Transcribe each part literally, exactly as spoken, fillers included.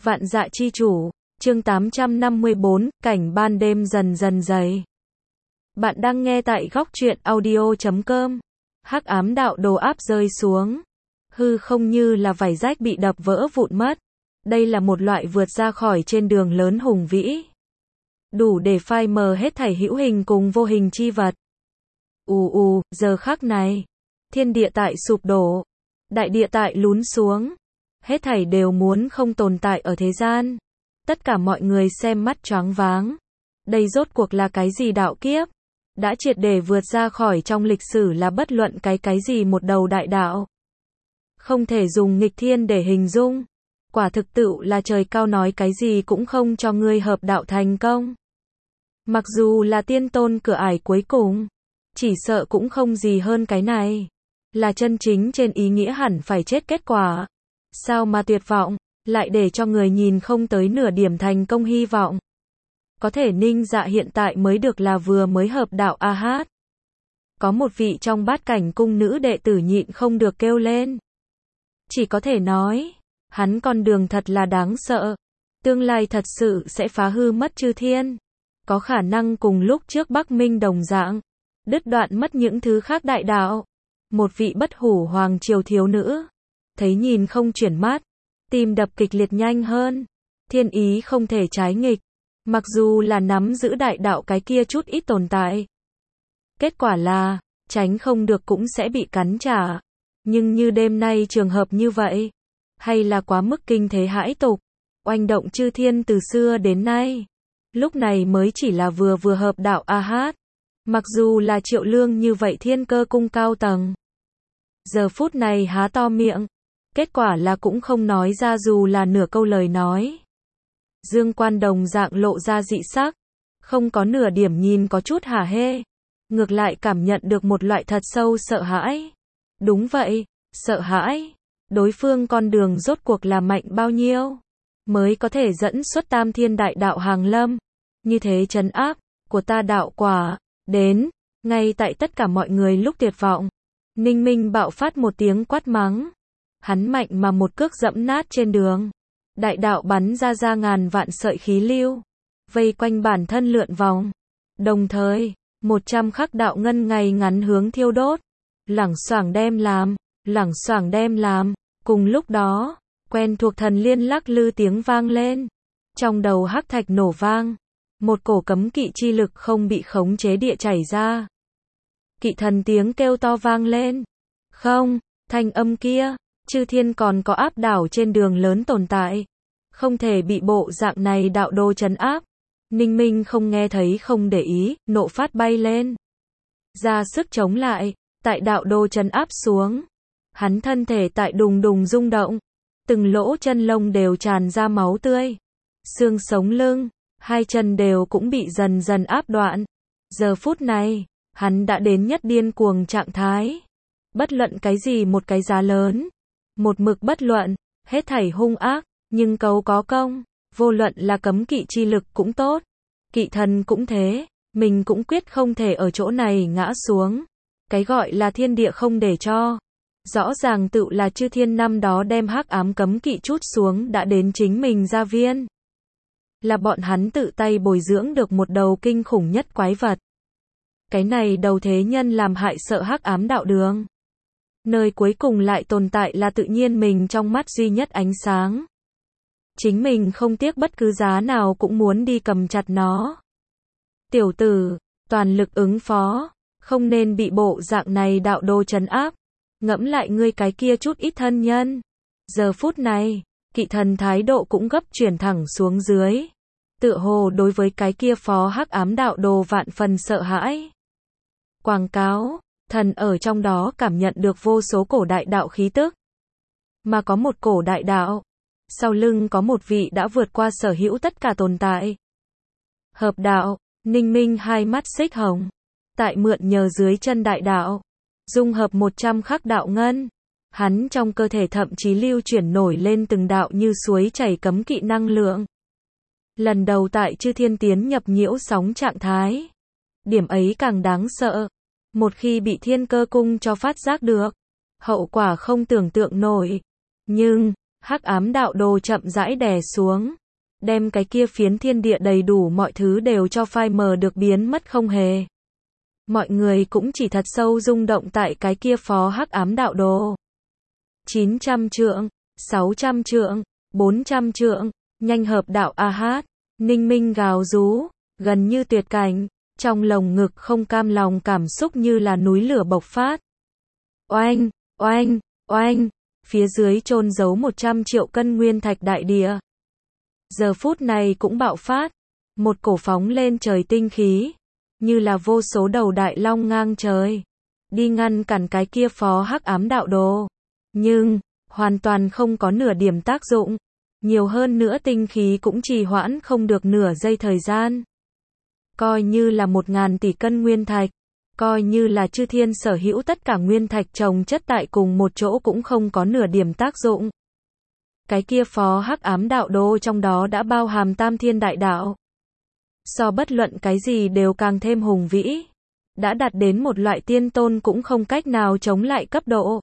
Vạn Dạ Chi Chủ, chương tám trăm năm mươi bốn, cảnh ban đêm dần dần dày. Bạn đang nghe tại góc truyện audio chấm com. Hắc ám đạo đồ áp rơi xuống. Hư không như là vải rách bị đập vỡ vụn mất. Đây là một loại vượt ra khỏi trên đường lớn hùng vĩ. Đủ để phai mờ hết thảy hữu hình cùng vô hình chi vật. Ù ù, giờ khắc này. Thiên địa tại sụp đổ. Đại địa tại lún xuống. Hết thảy đều muốn không tồn tại ở thế gian. Tất cả mọi người xem mắt choáng váng. Đây rốt cuộc là cái gì đạo kiếp? Đã triệt để vượt ra khỏi trong lịch sử là bất luận cái cái gì một đầu đại đạo. Không thể dùng nghịch thiên để hình dung. Quả thực tựu là trời cao nói cái gì cũng không cho ngươi hợp đạo thành công. Mặc dù là tiên tôn cửa ải cuối cùng, chỉ sợ cũng không gì hơn cái này. Là chân chính trên ý nghĩa hẳn phải chết kết quả. Sao mà tuyệt vọng, lại để cho người nhìn không tới nửa điểm thành công hy vọng. Có thể Ninh Dạ hiện tại mới được là vừa mới hợp đạo a hát. Có một vị trong bát cảnh cung nữ đệ tử nhịn không được kêu lên. Chỉ có thể nói, hắn con đường thật là đáng sợ. Tương lai thật sự sẽ phá hư mất chư thiên. Có khả năng cùng lúc trước Bắc Minh đồng dạng, đứt đoạn mất những thứ khác đại đạo. Một vị bất hủ hoàng triều thiếu nữ, thấy nhìn không chuyển mắt, tim đập kịch liệt nhanh hơn. Thiên ý không thể trái nghịch, mặc dù là nắm giữ đại đạo cái kia chút ít tồn tại. Kết quả là, tránh không được cũng sẽ bị cắn trả. Nhưng như đêm nay trường hợp như vậy, hay là quá mức kinh thế hãi tục, oanh động chư thiên từ xưa đến nay. Lúc này mới chỉ là vừa vừa hợp đạo a hát. Mặc dù là Triệu Lương như vậy thiên cơ cung cao tầng. Giờ phút này há to miệng. Kết quả là cũng không nói ra dù là nửa câu lời nói. Dương Quan đồng dạng lộ ra dị sắc. Không có nửa điểm nhìn có chút hả hê. Ngược lại cảm nhận được một loại thật sâu sợ hãi. Đúng vậy, sợ hãi. Đối phương con đường rốt cuộc là mạnh bao nhiêu. Mới có thể dẫn xuất tam thiên đại đạo hàng lâm. Như thế trấn áp của ta đạo quả. Đến, ngay tại tất cả mọi người lúc tuyệt vọng. Ninh Minh bạo phát một tiếng quát mắng. Hắn mạnh mà một cước dẫm nát trên đường. Đại đạo bắn ra ra ngàn vạn sợi khí lưu. Vây quanh bản thân lượn vòng. Đồng thời, một trăm khắc đạo ngân ngày ngắn hướng thiêu đốt. Lẳng xoảng đem làm, lẳng xoảng đem làm. Cùng lúc đó, quen thuộc thần liên lắc lư tiếng vang lên. Trong đầu hắc thạch nổ vang. Một cổ cấm kỵ chi lực không bị khống chế địa chảy ra. Kỵ thần tiếng kêu to vang lên. Không, thanh âm kia, chư thiên còn có áp đảo trên đường lớn tồn tại. Không thể bị bộ dạng này đạo đô trấn áp. Ninh Minh không nghe thấy không để ý, nộ phát bay lên. Ra sức chống lại, tại đạo đô trấn áp xuống. Hắn thân thể tại đùng đùng rung động. Từng lỗ chân lông đều tràn ra máu tươi. Xương sống lưng, hai chân đều cũng bị dần dần áp đoạn. Giờ phút này, hắn đã đến nhất điên cuồng trạng thái. Bất luận cái gì một cái giá lớn. Một mực bất luận, hết thảy hung ác, nhưng cầu có công. Vô luận là cấm kỵ chi lực cũng tốt. Kỵ thần cũng thế, mình cũng quyết không thể ở chỗ này ngã xuống. Cái gọi là thiên địa không để cho. Rõ ràng tự là chư thiên năm đó đem hắc ám cấm kỵ chút xuống đã đến chính mình gia viên. Là bọn hắn tự tay bồi dưỡng được một đầu kinh khủng nhất quái vật. Cái này đầu thế nhân làm hại sợ hắc ám đạo đường. Nơi cuối cùng lại tồn tại là tự nhiên mình trong mắt duy nhất ánh sáng. Chính mình không tiếc bất cứ giá nào cũng muốn đi cầm chặt nó. Tiểu tử, toàn lực ứng phó, không nên bị bộ dạng này đạo đô trấn áp. Ngẫm lại ngươi cái kia chút ít thân nhân. Giờ phút này, kỵ thần thái độ cũng gấp chuyển thẳng xuống dưới. Tựa hồ đối với cái kia phó hắc ám đạo đồ vạn phần sợ hãi. Quảng cáo, thần ở trong đó cảm nhận được vô số cổ đại đạo khí tức. Mà có một cổ đại đạo. Sau lưng có một vị đã vượt qua sở hữu tất cả tồn tại. Hợp đạo, Ninh Minh hai mắt xích hồng. Tại mượn nhờ dưới chân đại đạo. Dung hợp một trăm khắc đạo ngân. Hắn trong cơ thể thậm chí lưu chuyển nổi lên từng đạo như suối chảy cấm kỵ năng lượng. Lần đầu tại chư thiên tiến nhập nhiễu sóng trạng thái. Điểm ấy càng đáng sợ. Một khi bị thiên cơ cung cho phát giác được. Hậu quả không tưởng tượng nổi. Nhưng, Hắc ám đạo đồ chậm rãi đè xuống, đem cái kia phiến thiên địa đầy đủ mọi thứ đều cho phai mờ được biến mất không hề. Mọi người cũng chỉ thật sâu rung động tại cái kia phó hắc ám đạo đồ. chín trăm trượng, sáu trăm trượng, bốn trăm trượng, nhanh hợp đạo a hát, Ninh Minh gào rú, gần như tuyệt cảnh, trong lồng ngực không cam lòng cảm xúc như là núi lửa bộc phát. Oanh, oanh, oanh, phía dưới chôn giấu một trăm triệu cân nguyên thạch đại địa. Giờ phút này cũng bạo phát, một cổ phóng lên trời tinh khí, như là vô số đầu đại long ngang trời, đi ngăn cản cái kia phó hắc ám đạo đồ. Nhưng, hoàn toàn không có nửa điểm tác dụng, nhiều hơn nữa tinh khí cũng trì hoãn không được nửa giây thời gian. Coi như là một ngàn tỷ cân nguyên thạch, coi như là chư thiên sở hữu tất cả nguyên thạch chồng chất tại cùng một chỗ cũng không có nửa điểm tác dụng. Cái kia phó hắc ám đạo đồ trong đó đã bao hàm tam thiên đại đạo. So bất luận cái gì đều càng thêm hùng vĩ. Đã đạt đến một loại tiên tôn cũng không cách nào chống lại cấp độ.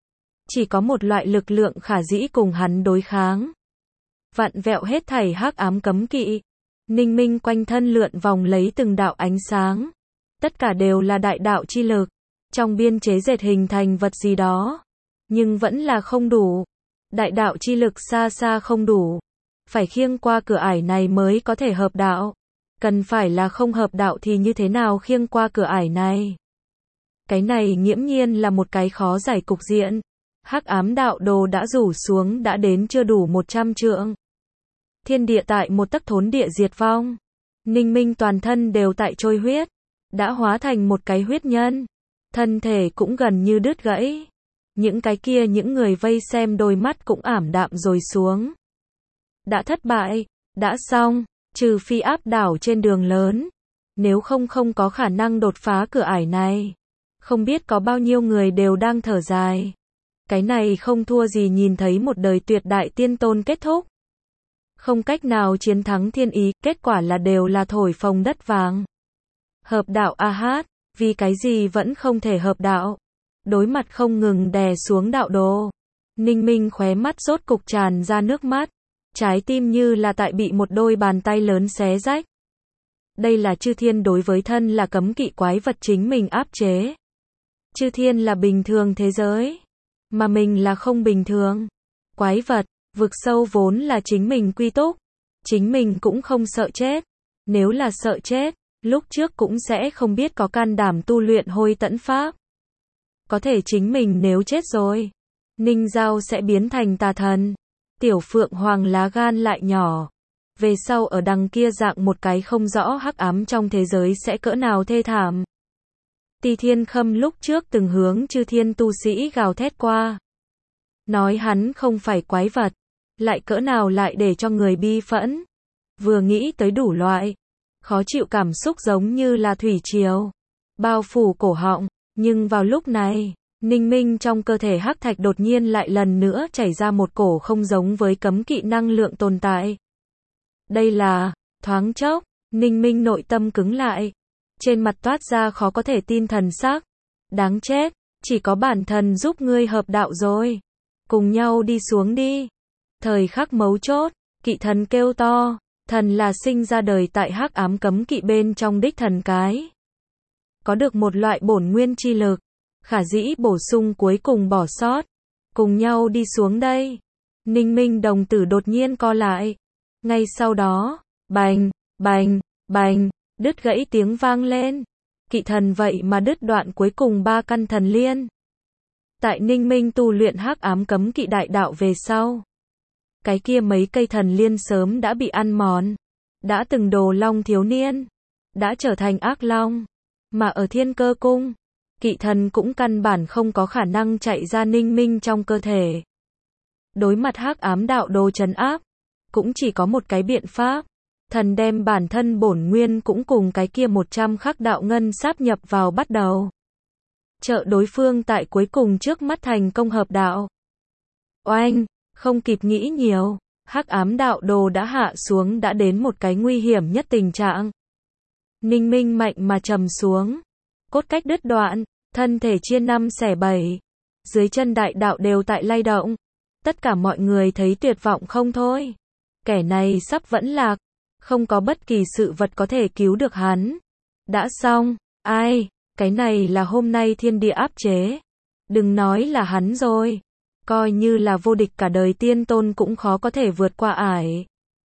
Chỉ có một loại lực lượng khả dĩ cùng hắn đối kháng. Vặn vẹo hết thảy hắc ám cấm kỵ. Ninh Minh quanh thân lượn vòng lấy từng đạo ánh sáng. Tất cả đều là đại đạo chi lực. Trong biên chế dệt hình thành vật gì đó. Nhưng vẫn là không đủ. Đại đạo chi lực xa xa không đủ. Phải khiêng qua cửa ải này mới có thể hợp đạo. Cần phải là không hợp đạo thì như thế nào khiêng qua cửa ải này. Cái này nghiễm nhiên là một cái khó giải cục diện. Hắc ám đạo đồ đã rủ xuống đã đến chưa đủ một trăm trượng. Thiên địa tại một tấc thốn địa diệt vong. Ninh Minh toàn thân đều tại trôi huyết. Đã hóa thành một cái huyết nhân. Thân thể cũng gần như đứt gãy. Những cái kia những người vây xem đôi mắt cũng ảm đạm rồi xuống. Đã thất bại, đã xong, trừ phi áp đảo trên đường lớn. Nếu không không có khả năng đột phá cửa ải này. Không biết có bao nhiêu người đều đang thở dài. Cái này không thua gì nhìn thấy một đời tuyệt đại tiên tôn kết thúc. Không cách nào chiến thắng thiên ý, kết quả là đều là thổi phồng đất vàng. Hợp đạo a hát, vì cái gì vẫn không thể hợp đạo. Đối mặt không ngừng đè xuống đạo đồ. Ninh Minh khóe mắt rốt cục tràn ra nước mắt. Trái tim như là tại bị một đôi bàn tay lớn xé rách. Đây là chư thiên đối với thân là cấm kỵ quái vật chính mình áp chế. Chư thiên là bình thường thế giới. Mà mình là không bình thường. Quái vật, vực sâu vốn là chính mình quy túc. Chính mình cũng không sợ chết. Nếu là sợ chết, lúc trước cũng sẽ không biết có can đảm tu luyện hôi tẫn pháp. Có thể chính mình nếu chết rồi, Ninh Giao sẽ biến thành tà thần. Tiểu Phượng Hoàng lá gan lại nhỏ. Về sau ở đằng kia dạng một cái không rõ hắc ám trong thế giới sẽ cỡ nào thê thảm. Tỳ Thiên Khâm lúc trước từng hướng chư thiên tu sĩ gào thét qua. Nói hắn không phải quái vật. Lại cỡ nào lại để cho người bi phẫn. Vừa nghĩ tới đủ loại. Khó chịu cảm xúc giống như là thủy triều. Bao phủ cổ họng. Nhưng vào lúc này, Ninh Minh trong cơ thể hắc thạch đột nhiên lại lần nữa chảy ra một cổ không giống với cấm kỵ năng lượng tồn tại. Đây là, thoáng chốc, Ninh Minh nội tâm cứng lại. Trên mặt toát ra khó có thể tin thần sắc. Đáng chết, chỉ có bản thân giúp ngươi hợp đạo rồi. Cùng nhau đi xuống đi. Thời khắc mấu chốt, kỵ thần kêu to. Thần là sinh ra đời tại hắc ám cấm kỵ bên trong đích thần cái. Có được một loại bổn nguyên chi lực. Khả dĩ bổ sung cuối cùng bỏ sót. Cùng nhau đi xuống đây. Ninh Minh đồng tử đột nhiên co lại. Ngay sau đó, bành, bành, bành, đứt gãy tiếng vang lên. Kỵ thần vậy mà đứt đoạn cuối cùng ba căn thần liên. Tại Ninh Minh tu luyện hắc ám cấm kỵ đại đạo về sau. Cái kia mấy cây thần liên sớm đã bị ăn mòn. Đã từng đồ long thiếu niên. Đã trở thành ác long. Mà ở thiên cơ cung, kỵ thần cũng căn bản không có khả năng chạy ra Ninh Minh trong cơ thể. Đối mặt hắc ám đạo đồ trấn áp, cũng chỉ có một cái biện pháp. Thần đem bản thân bổn nguyên cũng cùng cái kia một trăm khắc đạo ngân sáp nhập vào bắt đầu. Trợ đối phương tại cuối cùng trước mắt thành công hợp đạo. Oanh, không kịp nghĩ nhiều, hắc ám đạo đồ đã hạ xuống đã đến một cái nguy hiểm nhất tình trạng. Ninh Minh mạnh mà trầm xuống. Cốt cách đứt đoạn, thân thể chia năm xẻ bảy. Dưới chân đại đạo đều tại lay động. Tất cả mọi người thấy tuyệt vọng không thôi. Kẻ này sắp vẫn lạc. Không có bất kỳ sự vật có thể cứu được hắn. Đã xong. Ai? Cái này là hôm nay thiên địa áp chế. Đừng nói là hắn rồi. Coi như là vô địch cả đời tiên tôn cũng khó có thể vượt qua ải.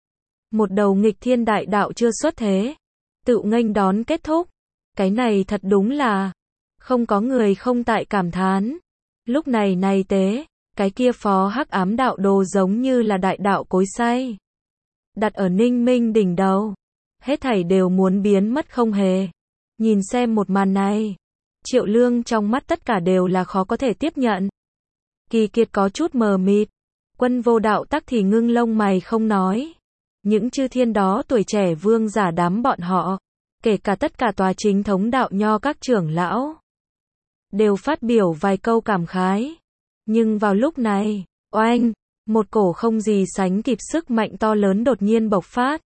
Một đầu nghịch thiên đại đạo chưa xuất thế. Tự nghênh đón kết thúc. Cái này thật đúng là. Không có người không tại cảm thán. Lúc này này tế. Cái kia phó hắc ám đạo đồ giống như là đại đạo cối xay. Đặt ở Ninh Minh đỉnh đầu. Hết thảy đều muốn biến mất không hề. Nhìn xem một màn này. Triệu Lương trong mắt tất cả đều là khó có thể tiếp nhận. Kỳ Kiệt có chút mờ mịt. Quân Vô Đạo tắc thì ngưng lông mày không nói. Những chư thiên đó tuổi trẻ vương giả đám bọn họ. Kể cả tất cả tòa chính thống đạo nho các trưởng lão. Đều phát biểu vài câu cảm khái. Nhưng vào lúc này, oanh, một cổ không gì sánh kịp sức mạnh to lớn đột nhiên bộc phát.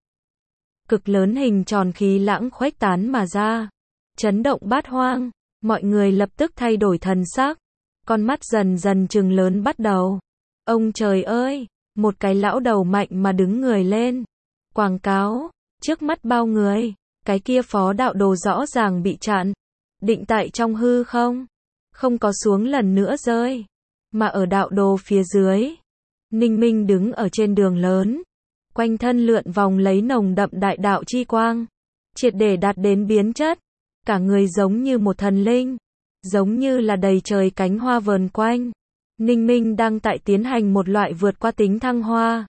Cực lớn hình tròn khí lãng khuếch tán mà ra. Chấn động bát hoang. Mọi người lập tức thay đổi thần sắc. Con mắt dần dần trừng lớn bắt đầu. Ông trời ơi, một cái lão đầu mạnh mà đứng người lên. Quảng cáo, trước mắt bao người, cái kia phó đạo đồ rõ ràng bị chặn. Định tại trong hư không? Không có xuống lần nữa rơi. Mà ở đạo đồ phía dưới. Ninh Minh đứng ở trên đường lớn. Quanh thân lượn vòng lấy nồng đậm đại đạo chi quang. Triệt để đạt đến biến chất. Cả người giống như một thần linh. Giống như là đầy trời cánh hoa vờn quanh. Ninh Minh đang tại tiến hành một loại vượt qua tính thăng hoa.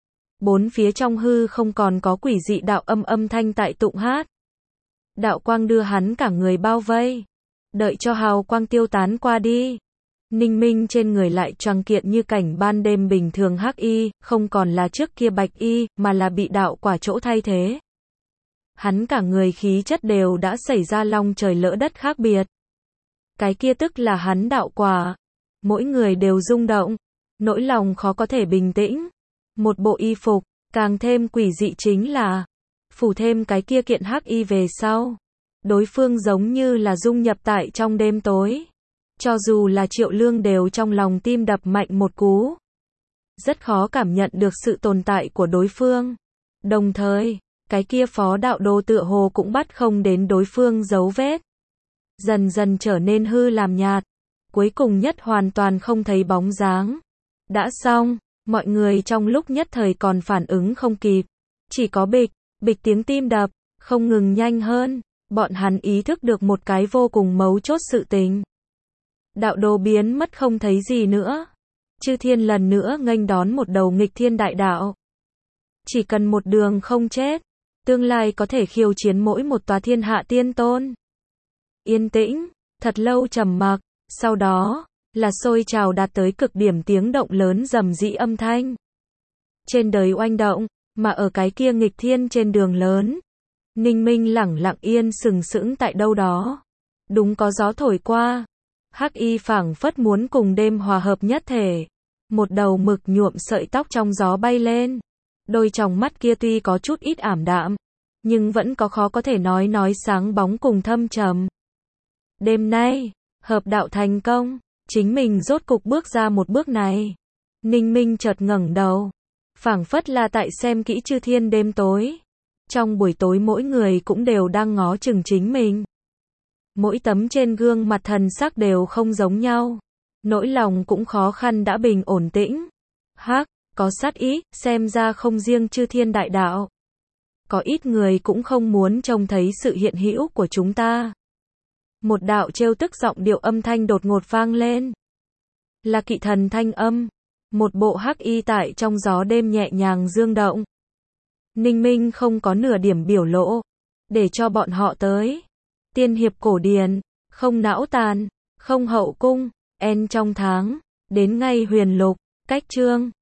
Bốn phía trong hư không còn có quỷ dị đạo âm âm thanh tại tụng hát. Đạo quang đưa hắn cả người bao vây. Đợi cho hào quang tiêu tán qua đi. Ninh Minh trên người lại trăng kiện như cảnh ban đêm bình thường hắc y, không còn là trước kia bạch y, mà là bị đạo quả chỗ thay thế. Hắn cả người khí chất đều đã xảy ra long trời lỡ đất khác biệt. Cái kia tức là hắn đạo quả. Mỗi người đều rung động. Nỗi lòng khó có thể bình tĩnh. Một bộ y phục, càng thêm quỷ dị chính là phủ thêm cái kia kiện hắc y về sau. Đối phương giống như là dung nhập tại trong đêm tối. Cho dù là Triệu Lương đều trong lòng tim đập mạnh một cú. Rất khó cảm nhận được sự tồn tại của đối phương. Đồng thời, cái kia phó đạo đồ tựa hồ cũng bắt không đến đối phương dấu vết. Dần dần trở nên hư làm nhạt. Cuối cùng nhất hoàn toàn không thấy bóng dáng. Đã xong, mọi người trong lúc nhất thời còn phản ứng không kịp. Chỉ có bịch, bịch tiếng tim đập, không ngừng nhanh hơn. Bọn hắn ý thức được một cái vô cùng mấu chốt sự tình. Đạo đồ biến mất không thấy gì nữa. Chư thiên lần nữa nghênh đón một đầu nghịch thiên đại đạo. Chỉ cần một đường không chết, tương lai có thể khiêu chiến mỗi một tòa thiên hạ tiên tôn. Yên tĩnh, thật lâu trầm mặc, sau đó là sôi trào đạt tới cực điểm tiếng động lớn rầm rĩ âm thanh. Trên đời oanh động, mà ở cái kia nghịch thiên trên đường lớn, Ninh Minh lẳng lặng yên sừng sững tại đâu đó. Đúng có gió thổi qua, hắc y phảng phất muốn cùng đêm hòa hợp nhất thể. Một đầu mực nhuộm sợi tóc trong gió bay lên. Đôi tròng mắt kia tuy có chút ít ảm đạm, nhưng vẫn có khó có thể nói nói sáng bóng cùng thâm trầm. Đêm nay, hợp đạo thành công, chính mình rốt cục bước ra một bước này. Ninh Minh chợt ngẩng đầu, phảng phất là tại xem kỹ chư thiên đêm tối. Trong buổi tối mỗi người cũng đều đang ngó chừng chính mình. Mỗi tấm trên gương mặt thần sắc đều không giống nhau. Nỗi lòng cũng khó khăn đã bình ổn tĩnh. Hắc, có sát ý, xem ra không riêng chư thiên đại đạo. Có ít người cũng không muốn trông thấy sự hiện hữu của chúng ta. Một đạo trêu tức giọng điệu âm thanh đột ngột vang lên. Là Kỵ Thần thanh âm. Một bộ hắc y tại trong gió đêm nhẹ nhàng dương động. Ninh Minh không có nửa điểm biểu lộ. Để cho bọn họ tới. Tiên hiệp cổ điển, không não tàn, không hậu cung, en trong tháng, đến ngay huyền lục, cách chương.